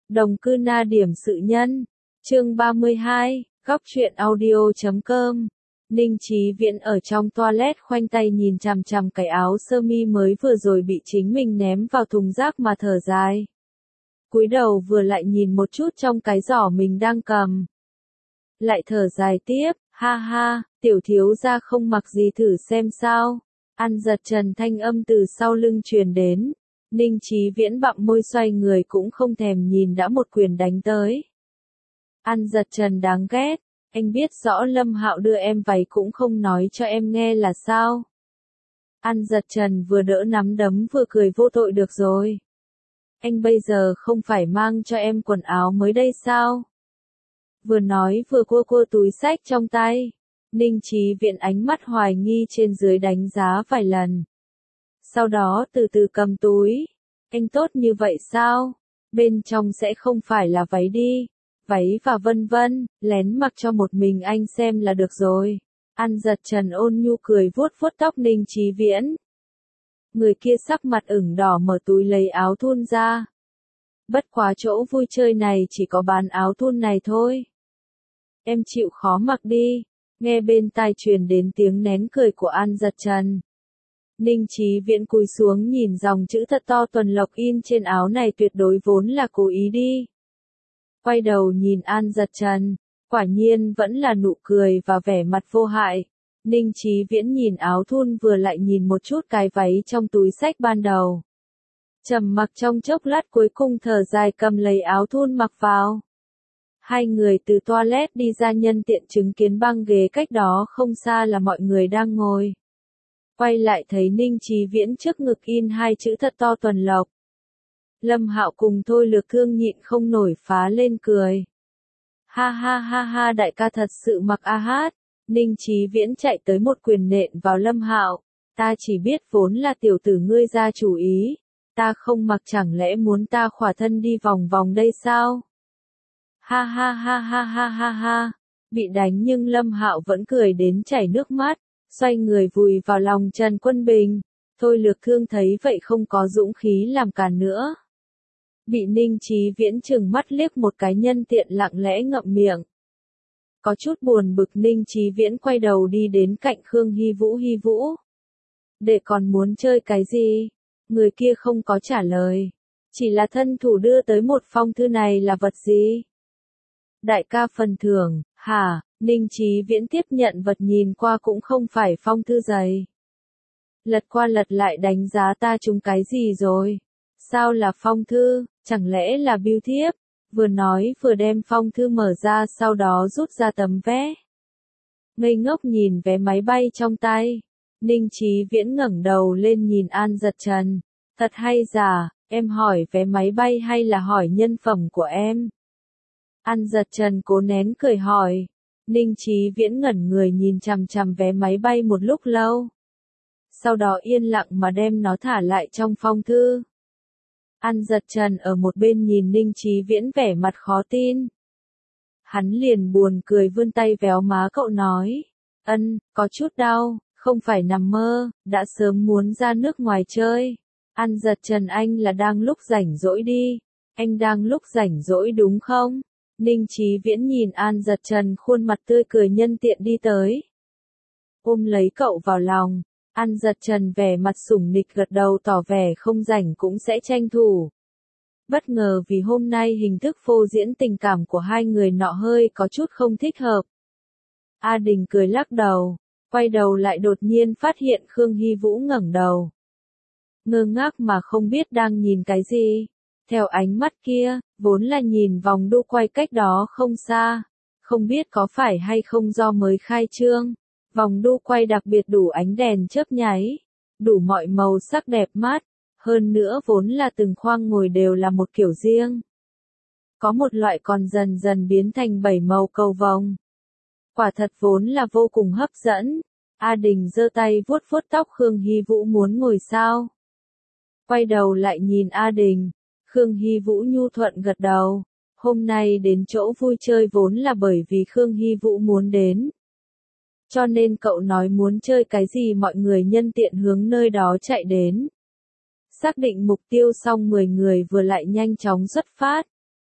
Đồng cư na điểm sự nhân. Chương 32, góc truyện audio.com. Ninh Chí Viễn ở trong toilet khoanh tay nhìn chằm chằm cái áo sơ mi mới vừa rồi bị chính mình ném vào thùng rác mà thở dài. Cúi đầu vừa lại nhìn một chút trong cái giỏ mình đang cầm. Lại thở dài tiếp, ha ha, tiểu thiếu gia không mặc gì thử xem sao. Ăn giật trần thanh âm từ sau lưng truyền đến. Ninh Chí Viễn bặm môi xoay người cũng không thèm nhìn đã một quyền đánh tới. Ăn giật trần đáng ghét, anh biết rõ Lâm Hạo đưa em váy cũng không nói cho em nghe là sao. Ăn giật trần vừa đỡ nắm đấm vừa cười vô tội được rồi. Anh bây giờ không phải mang cho em quần áo mới đây sao? Vừa nói vừa cua túi xách trong tay. Ninh Chí Viễn ánh mắt hoài nghi trên dưới đánh giá vài lần. Sau đó từ từ cầm túi. Anh tốt như vậy sao? Bên trong sẽ không phải là váy đi. Váy và vân vân, lén mặc cho một mình anh xem là được rồi. Ăn giật trần ôn nhu cười vuốt vuốt tóc Ninh Chí Viễn. Người kia sắc mặt ửng đỏ mở túi lấy áo thun ra. Bất quá chỗ vui chơi này chỉ có bán áo thun này thôi. Em chịu khó mặc đi. Nghe bên tai truyền đến tiếng nén cười của An giật trần. Ninh Chí Viễn cúi xuống nhìn dòng chữ thật to Tuần Lộc in trên áo này tuyệt đối vốn là cố ý đi. Quay đầu nhìn An giật trần, quả nhiên vẫn là nụ cười và vẻ mặt vô hại. Ninh Chí Viễn nhìn áo thun vừa lại nhìn một chút cái váy trong túi xách ban đầu. Trầm mặc trong chốc lát cuối cùng thở dài cầm lấy áo thun mặc vào. Hai người từ toilet đi ra nhân tiện chứng kiến băng ghế cách đó không xa là mọi người đang ngồi. Quay lại thấy Ninh Chí Viễn trước ngực in hai chữ thật to Tuần Lộc. Lâm Hạo cùng Thôi Lược Thương nhịn không nổi phá lên cười. Ha ha ha ha, đại ca thật sự mặc a hát. Ninh Chí Viễn chạy tới một quyền nện vào Lâm Hạo. Ta chỉ biết vốn là tiểu tử ngươi ra chủ ý. Ta không mặc chẳng lẽ muốn ta khỏa thân đi vòng vòng đây sao? Ha ha ha ha ha ha ha. Bị đánh nhưng Lâm Hạo vẫn cười đến chảy nước mắt. Xoay người vùi vào lòng Trần Quân Bình. Thôi Lược Thương thấy vậy không có dũng khí làm càn nữa. Bị Ninh Chí Viễn trừng mắt liếc một cái nhân tiện lặng lẽ ngậm miệng. Có chút buồn bực Ninh Chí Viễn quay đầu đi đến cạnh Khương Hy Vũ. Để còn muốn chơi cái gì? Người kia không có trả lời. Chỉ là thân thủ đưa tới một phong thư này là vật gì? Đại ca phần thưởng, hả? Ninh Chí Viễn tiếp nhận vật nhìn qua cũng không phải phong thư dày. Lật qua lật lại đánh giá ta trúng cái gì rồi? Sao là phong thư, chẳng lẽ là bưu thiếp? Vừa nói vừa đem phong thư mở ra sau đó rút ra tấm vé. Ngây ngốc nhìn vé máy bay trong tay. Ninh Chí Viễn ngẩng đầu lên nhìn An giật trần. Thật hay giả, em hỏi vé máy bay hay là hỏi nhân phẩm của em? An giật trần cố nén cười hỏi. Ninh Chí Viễn ngẩn người nhìn chằm chằm vé máy bay một lúc lâu. Sau đó yên lặng mà đem nó thả lại trong phong thư. An giật trần ở một bên nhìn Ninh Chí Viễn vẻ mặt khó tin. Hắn liền buồn cười vươn tay véo má cậu nói. Có chút đau, không phải nằm mơ, đã sớm muốn ra nước ngoài chơi. An giật trần anh là đang lúc rảnh rỗi đi. Anh đang lúc rảnh rỗi đúng không? Ninh Chí Viễn nhìn An giật trần khuôn mặt tươi cười nhân tiện đi tới. Ôm lấy cậu vào lòng. An giật trần vẻ mặt sủng nịch gật đầu tỏ vẻ không rảnh cũng sẽ tranh thủ. Bất ngờ vì hôm nay hình thức phô diễn tình cảm của hai người nọ hơi có chút không thích hợp. A Đình cười lắc đầu, quay đầu lại đột nhiên phát hiện Khương Hy Vũ ngẩng đầu. Ngơ ngác mà không biết đang nhìn cái gì. Theo ánh mắt kia, vốn là nhìn vòng đu quay cách đó không xa. Không biết có phải hay không do mới khai trương. Vòng đu quay đặc biệt đủ ánh đèn chớp nháy, đủ mọi màu sắc đẹp mắt, hơn nữa vốn là từng khoang ngồi đều là một kiểu riêng. Có một loại còn dần dần biến thành 7 màu cầu vồng. Quả thật vốn là vô cùng hấp dẫn. A Đình giơ tay vuốt vuốt tóc Khương Hy Vũ muốn ngồi sao. Quay đầu lại nhìn A Đình, Khương Hy Vũ nhu thuận gật đầu. Hôm nay đến chỗ vui chơi vốn là bởi vì Khương Hy Vũ muốn đến. Cho nên cậu nói muốn chơi cái gì mọi người nhân tiện hướng nơi đó chạy đến. Xác định mục tiêu xong 10 người vừa lại nhanh chóng xuất phát.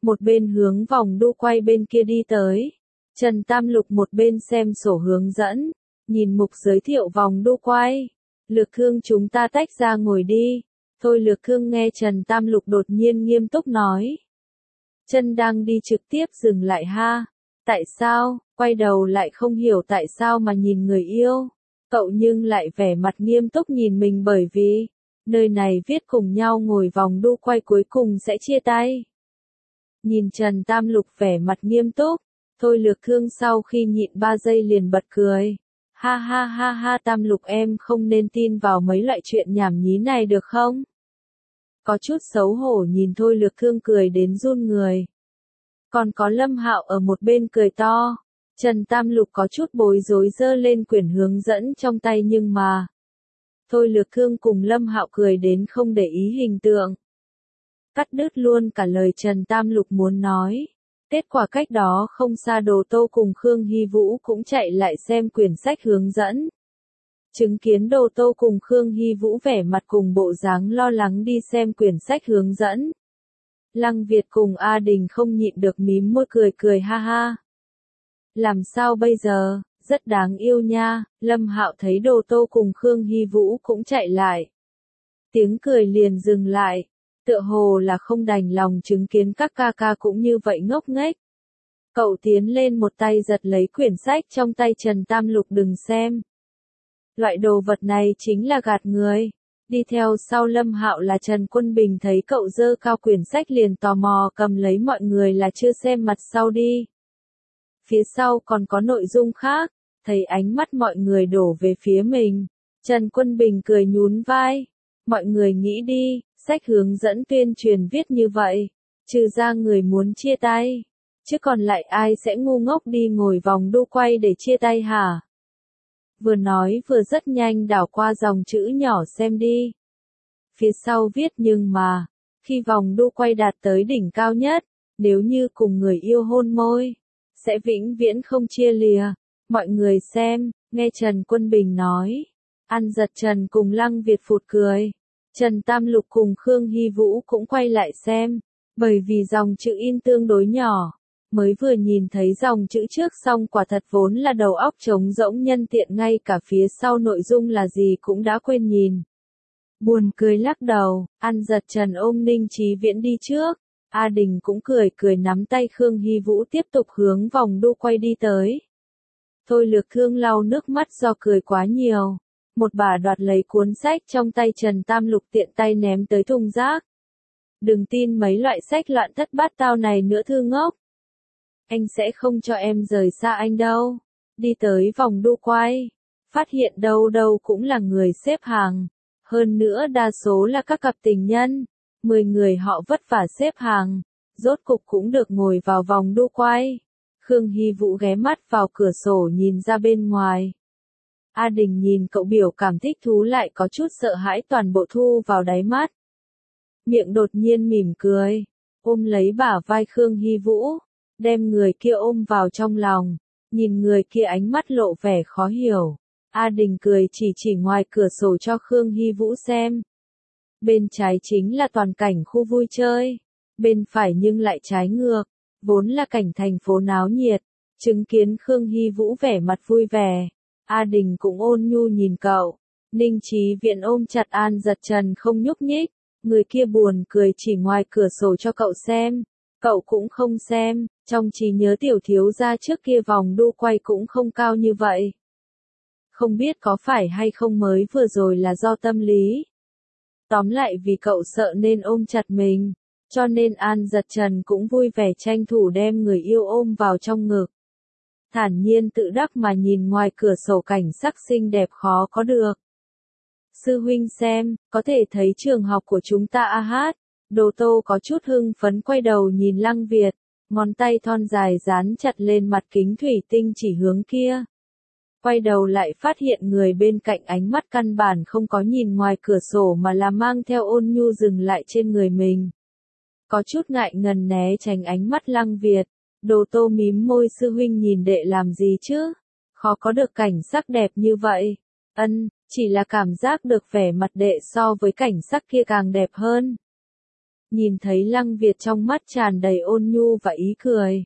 một bên hướng vòng đu quay bên kia đi tới. Trần Tam Lục một bên xem sổ hướng dẫn, nhìn mục giới thiệu vòng đu quay. Lược Thương chúng ta tách ra ngồi đi. Thôi Lược Thương nghe Trần Tam Lục đột nhiên nghiêm túc nói. Chân đang đi trực tiếp dừng lại ha. Tại sao, quay đầu lại không hiểu tại sao mà nhìn người yêu. Cậu nhưng lại vẻ mặt nghiêm túc nhìn mình bởi vì, nơi này viết cùng nhau ngồi vòng đu quay cuối cùng sẽ chia tay. Nhìn Trần Tam Lục vẻ mặt nghiêm túc, Thôi Lược Thương sau khi nhịn 3 giây liền bật cười. Ha ha ha ha Tam Lục em không nên tin vào mấy loại chuyện nhảm nhí này được không? Có chút xấu hổ nhìn Thôi Lược Thương cười đến run người. Còn có Lâm Hạo ở một bên cười to. Trần Tam Lục có chút bối rối giơ lên quyển hướng dẫn trong tay nhưng mà. Thôi Lược Thương cùng Lâm Hạo cười đến không để ý hình tượng. Cắt đứt luôn cả lời Trần Tam Lục muốn nói. Kết quả cách đó không xa Đồ Tô cùng Khương Hy Vũ cũng chạy lại xem quyển sách hướng dẫn. Chứng kiến Đồ Tô cùng Khương Hy Vũ vẻ mặt cùng bộ dáng lo lắng đi xem quyển sách hướng dẫn. Lăng Việt cùng A Đình không nhịn được mím môi cười cười ha ha. Làm sao bây giờ, rất đáng yêu nha, Lâm Hạo thấy Đồ Tô cùng Khương Hy Vũ cũng chạy lại. Tiếng cười liền dừng lại, tựa hồ là không đành lòng chứng kiến các ca ca cũng như vậy ngốc nghếch. Cậu tiến lên một tay giật lấy quyển sách trong tay Trần Tam Lục đừng xem. Loại đồ vật này chính là gạt người. Đi theo sau Lâm Hạo là Trần Quân Bình thấy cậu giơ cao quyển sách liền tò mò cầm lấy mọi người là chưa xem mặt sau đi. Phía sau còn có nội dung khác, thấy ánh mắt mọi người đổ về phía mình. Trần Quân Bình cười nhún vai. Mọi người nghĩ đi, sách hướng dẫn tuyên truyền viết như vậy, trừ ra người muốn chia tay. Chứ còn lại ai sẽ ngu ngốc đi ngồi vòng đu quay để chia tay hả? Vừa nói vừa rất nhanh đảo qua dòng chữ nhỏ xem đi. Phía sau viết nhưng mà, khi vòng đu quay đạt tới đỉnh cao nhất, nếu như cùng người yêu hôn môi, sẽ vĩnh viễn không chia lìa. Mọi người xem, nghe Trần Quân Bình nói. Ăn giật Trần cùng Lăng Việt phụt cười. Trần Tam Lục cùng Khương Hy Vũ cũng quay lại xem, bởi vì dòng chữ in tương đối nhỏ. Mới vừa nhìn thấy dòng chữ trước xong quả thật vốn là đầu óc trống rỗng nhân tiện ngay cả phía sau nội dung là gì cũng đã quên nhìn. Buồn cười lắc đầu, ăn giật Trần ôm Ninh Chí Viễn đi trước. A Đình cũng cười cười nắm tay Khương Hy Vũ tiếp tục hướng vòng đu quay đi tới. Thôi Lược Thương lau nước mắt do cười quá nhiều. Một bà đoạt lấy cuốn sách trong tay Trần Tam Lục tiện tay ném tới thùng rác. Đừng tin mấy loại sách loạn thất bát tao này nữa thư ngốc. Anh sẽ không cho em rời xa anh đâu. Đi tới vòng đu quay. Phát hiện đâu đâu cũng là người xếp hàng. Hơn nữa đa số là các cặp tình nhân. 10 người họ vất vả xếp hàng. Rốt cục cũng được ngồi vào vòng đu quay. Khương Hy Vũ ghé mắt vào cửa sổ nhìn ra bên ngoài. A Đình nhìn cậu biểu cảm thích thú lại có chút sợ hãi toàn bộ thu vào đáy mắt. Miệng đột nhiên mỉm cười, ôm lấy bả vai Khương Hy Vũ, đem người kia ôm vào trong lòng, nhìn người kia ánh mắt lộ vẻ khó hiểu. A Đình cười chỉ ngoài cửa sổ cho Khương Hy Vũ xem. Bên trái chính là toàn cảnh khu vui chơi, bên phải nhưng lại trái ngược, vốn là cảnh thành phố náo nhiệt, chứng kiến Khương Hy Vũ vẻ mặt vui vẻ. A Đình cũng ôn nhu nhìn cậu. Ninh Chí Viễn ôm chặt An Giật Trần không nhúc nhích. Người kia buồn cười chỉ ngoài cửa sổ cho cậu xem. Cậu cũng không xem. Trong trí nhớ tiểu thiếu gia trước kia vòng đu quay cũng không cao như vậy. Không biết có phải hay không mới vừa rồi là do tâm lý. Tóm lại vì cậu sợ nên ôm chặt mình. Cho nên An Giật Trần cũng vui vẻ tranh thủ đem người yêu ôm vào trong ngực. Thản nhiên tự đắc mà nhìn ngoài cửa sổ cảnh sắc xinh đẹp khó có được. Sư huynh xem, có thể thấy trường học của chúng ta a hát. Đồ Tô có chút hưng phấn quay đầu nhìn Lăng Việt, ngón tay thon dài dán chặt lên mặt kính thủy tinh chỉ hướng kia. Quay đầu lại phát hiện người bên cạnh ánh mắt căn bản không có nhìn ngoài cửa sổ mà là mang theo ôn nhu dừng lại trên người mình. Có chút ngại ngần né tránh ánh mắt Lăng Việt. Đồ Tô mím môi sư huynh nhìn đệ làm gì chứ? Khó có được cảnh sắc đẹp như vậy. Chỉ là cảm giác được vẻ mặt đệ so với cảnh sắc kia càng đẹp hơn. Nhìn thấy Lăng Việt trong mắt tràn đầy ôn nhu và ý cười.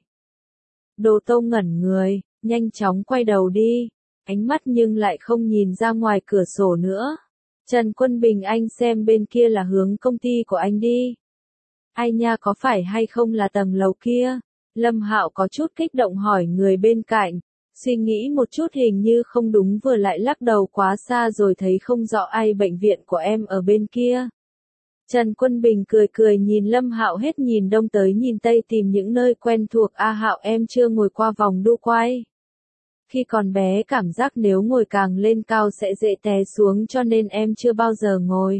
Đồ Tô ngẩn người, nhanh chóng quay đầu đi, ánh mắt nhưng lại không nhìn ra ngoài cửa sổ nữa. Trần Quân Bình, anh xem bên kia là hướng công ty của anh đi. Ai nha, có phải hay không là tầng lầu kia? Lâm Hạo có chút kích động hỏi người bên cạnh, suy nghĩ một chút hình như không đúng vừa lại lắc đầu quá xa rồi thấy không rõ ai. Bệnh viện của em ở bên kia. Trần Quân Bình cười cười nhìn Lâm Hạo hết nhìn đông tới nhìn tây tìm những nơi quen thuộc. A Hạo, em chưa ngồi qua vòng đu quay. Khi còn bé cảm giác nếu ngồi càng lên cao sẽ dễ té xuống cho nên em chưa bao giờ ngồi.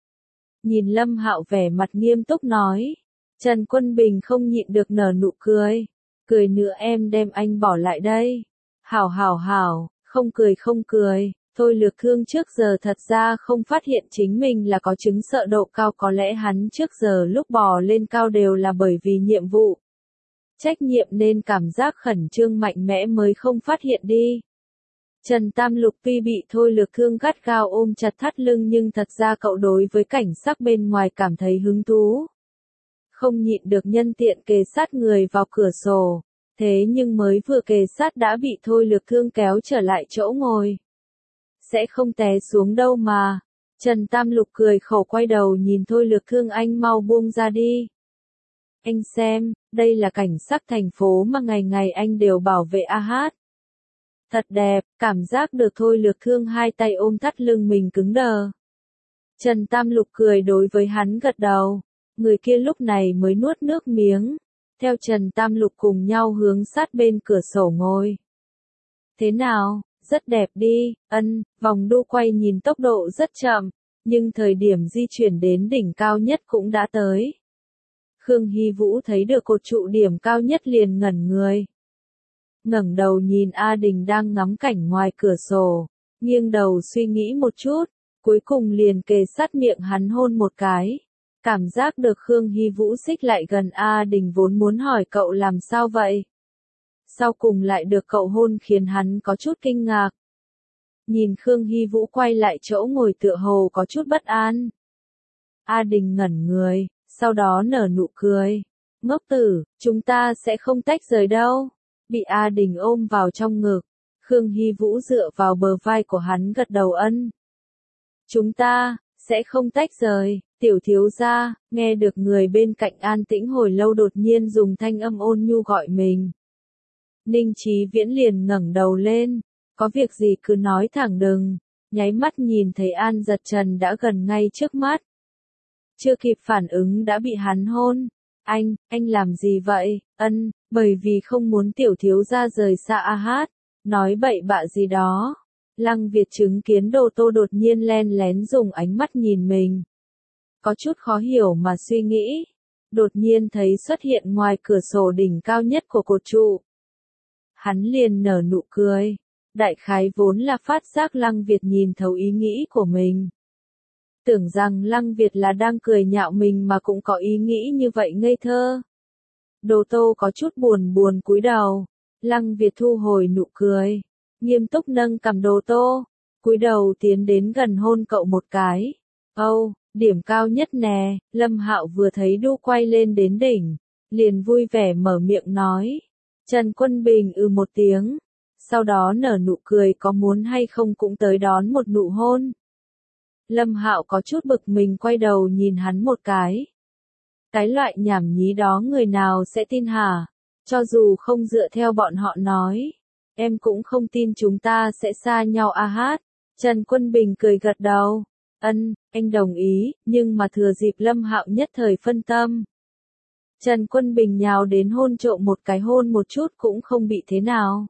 Nhìn Lâm Hạo vẻ mặt nghiêm túc nói. Trần Quân Bình không nhịn được nở nụ cười. Cười nữa em đem anh bỏ lại đây. Hảo hảo hảo, không cười không cười. Thôi Lược Thương trước giờ thật ra không phát hiện chính mình là có chứng sợ độ cao, có lẽ hắn trước giờ lúc bò lên cao đều là bởi vì nhiệm vụ, trách nhiệm nên cảm giác khẩn trương mạnh mẽ mới không phát hiện đi. Trần Tam Lục tuy bị Thôi Lược Thương gắt gao ôm chặt thắt lưng nhưng thật ra cậu đối với cảnh sắc bên ngoài cảm thấy hứng thú. Không nhịn được nhân tiện kề sát người vào cửa sổ, thế nhưng mới vừa kề sát đã bị Thôi Lược Thương kéo trở lại chỗ ngồi. Sẽ không té xuống đâu mà. Trần Tam Lục cười khổ quay đầu nhìn Thôi Lược Thương, anh mau buông ra đi. Anh xem, đây là cảnh sắc thành phố mà ngày ngày anh đều bảo vệ a hát. Thật đẹp, cảm giác được Thôi Lược Thương hai tay ôm thắt lưng mình cứng đờ. Trần Tam Lục cười đối với hắn gật đầu. Người kia lúc này mới nuốt nước miếng. Theo Trần Tam Lục cùng nhau hướng sát bên cửa sổ ngồi. Thế nào? Rất đẹp đi, vòng đu quay nhìn tốc độ rất chậm, nhưng thời điểm di chuyển đến đỉnh cao nhất cũng đã tới. Khương Hy Vũ thấy được cột trụ điểm cao nhất liền ngẩn người. Ngẩng đầu nhìn A Đình đang ngắm cảnh ngoài cửa sổ, nghiêng đầu suy nghĩ một chút, cuối cùng liền kề sát miệng hắn hôn một cái. Cảm giác được Khương Hy Vũ xích lại gần A Đình vốn muốn hỏi cậu làm sao vậy. Sau cùng lại được cậu hôn khiến hắn có chút kinh ngạc. Nhìn Khương Hy Vũ quay lại chỗ ngồi tựa hồ có chút bất an. A Đình ngẩn người, sau đó nở nụ cười. Ngốc tử, chúng ta sẽ không tách rời đâu. Bị A Đình ôm vào trong ngực, Khương Hy Vũ dựa vào bờ vai của hắn gật đầu Chúng ta, sẽ không tách rời. Tiểu thiếu gia, nghe được người bên cạnh an tĩnh hồi lâu đột nhiên dùng thanh âm ôn nhu gọi mình. Ninh Chí Viễn liền ngẩng đầu lên, có việc gì cứ nói thẳng đừng, nháy mắt nhìn thấy An Giật Trần đã gần ngay trước mắt. Chưa kịp phản ứng đã bị hắn hôn. Anh làm gì vậy? Bởi vì không muốn tiểu thiếu gia rời xa a hát, nói bậy bạ gì đó. Lăng Việt chứng kiến Đồ Tô đột nhiên len lén dùng ánh mắt nhìn mình. Có chút khó hiểu mà suy nghĩ. Đột nhiên thấy xuất hiện ngoài cửa sổ đỉnh cao nhất của cột trụ. Hắn liền nở nụ cười. Đại khái vốn là phát giác Lăng Việt nhìn thấu ý nghĩ của mình. Tưởng rằng Lăng Việt là đang cười nhạo mình mà cũng có ý nghĩ như vậy ngây thơ. Đồ Tô có chút buồn cúi đầu. Lăng Việt thu hồi nụ cười. Nghiêm túc nâng cằm Đồ Tô. Cúi đầu tiến đến gần hôn cậu một cái. Điểm cao nhất nè. Lâm Hạo vừa thấy đu quay lên đến đỉnh. Liền vui vẻ mở miệng nói. Trần Quân Bình một tiếng. Sau đó nở nụ cười, có muốn hay không cũng tới đón một nụ hôn. Lâm Hạo có chút bực mình quay đầu nhìn hắn một cái. Cái loại nhảm nhí đó người nào sẽ tin hả? Cho dù không dựa theo bọn họ nói, em cũng không tin chúng ta sẽ xa nhau a hát. Trần Quân Bình cười gật đầu. Anh đồng ý, nhưng mà thừa dịp Lâm Hạo nhất thời phân tâm. Trần Quân Bình nhào đến hôn trộm một cái, hôn một chút cũng không bị thế nào.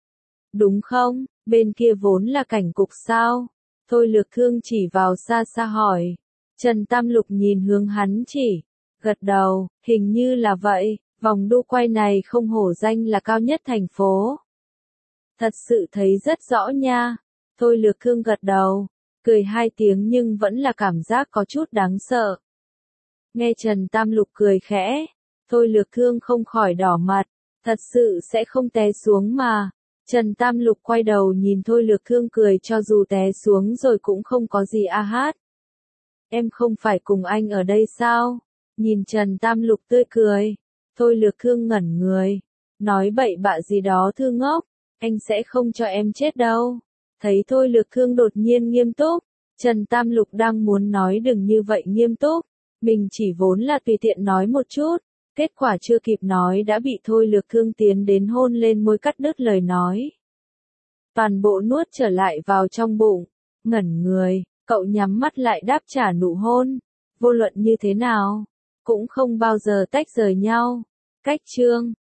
Đúng không, bên kia vốn là cảnh cục sao? Thôi Lược Thương chỉ vào xa xa hỏi. Trần Tam Lục nhìn hướng hắn chỉ, gật đầu, hình như là vậy, vòng đu quay này không hổ danh là cao nhất thành phố. Thật sự thấy rất rõ nha. Thôi Lược Thương gật đầu, cười hai tiếng nhưng vẫn là cảm giác có chút đáng sợ. Nghe Trần Tam Lục cười khẽ, Thôi Lược Thương không khỏi đỏ mặt, thật sự sẽ không té xuống mà. Trần Tam Lục quay đầu nhìn Thôi Lược Thương cười, cho dù té xuống rồi cũng không có gì a hát. Em không phải cùng anh ở đây sao? Nhìn Trần Tam Lục tươi cười. Thôi Lược Khương ngẩn người. Nói bậy bạ gì đó Thư ngốc. Anh sẽ không cho em chết đâu. Thấy Thôi Lược Khương đột nhiên nghiêm túc. Trần Tam Lục đang muốn nói đừng như vậy nghiêm túc. Mình chỉ vốn là tùy tiện nói một chút. Kết quả chưa kịp nói đã bị Thôi Lược Khương tiến đến hôn lên môi cắt đứt lời nói. Toàn bộ nuốt trở lại vào trong bụng. Ngẩn người, cậu nhắm mắt lại đáp trả nụ hôn. Vô luận như thế nào, cũng không bao giờ tách rời nhau. Cách chương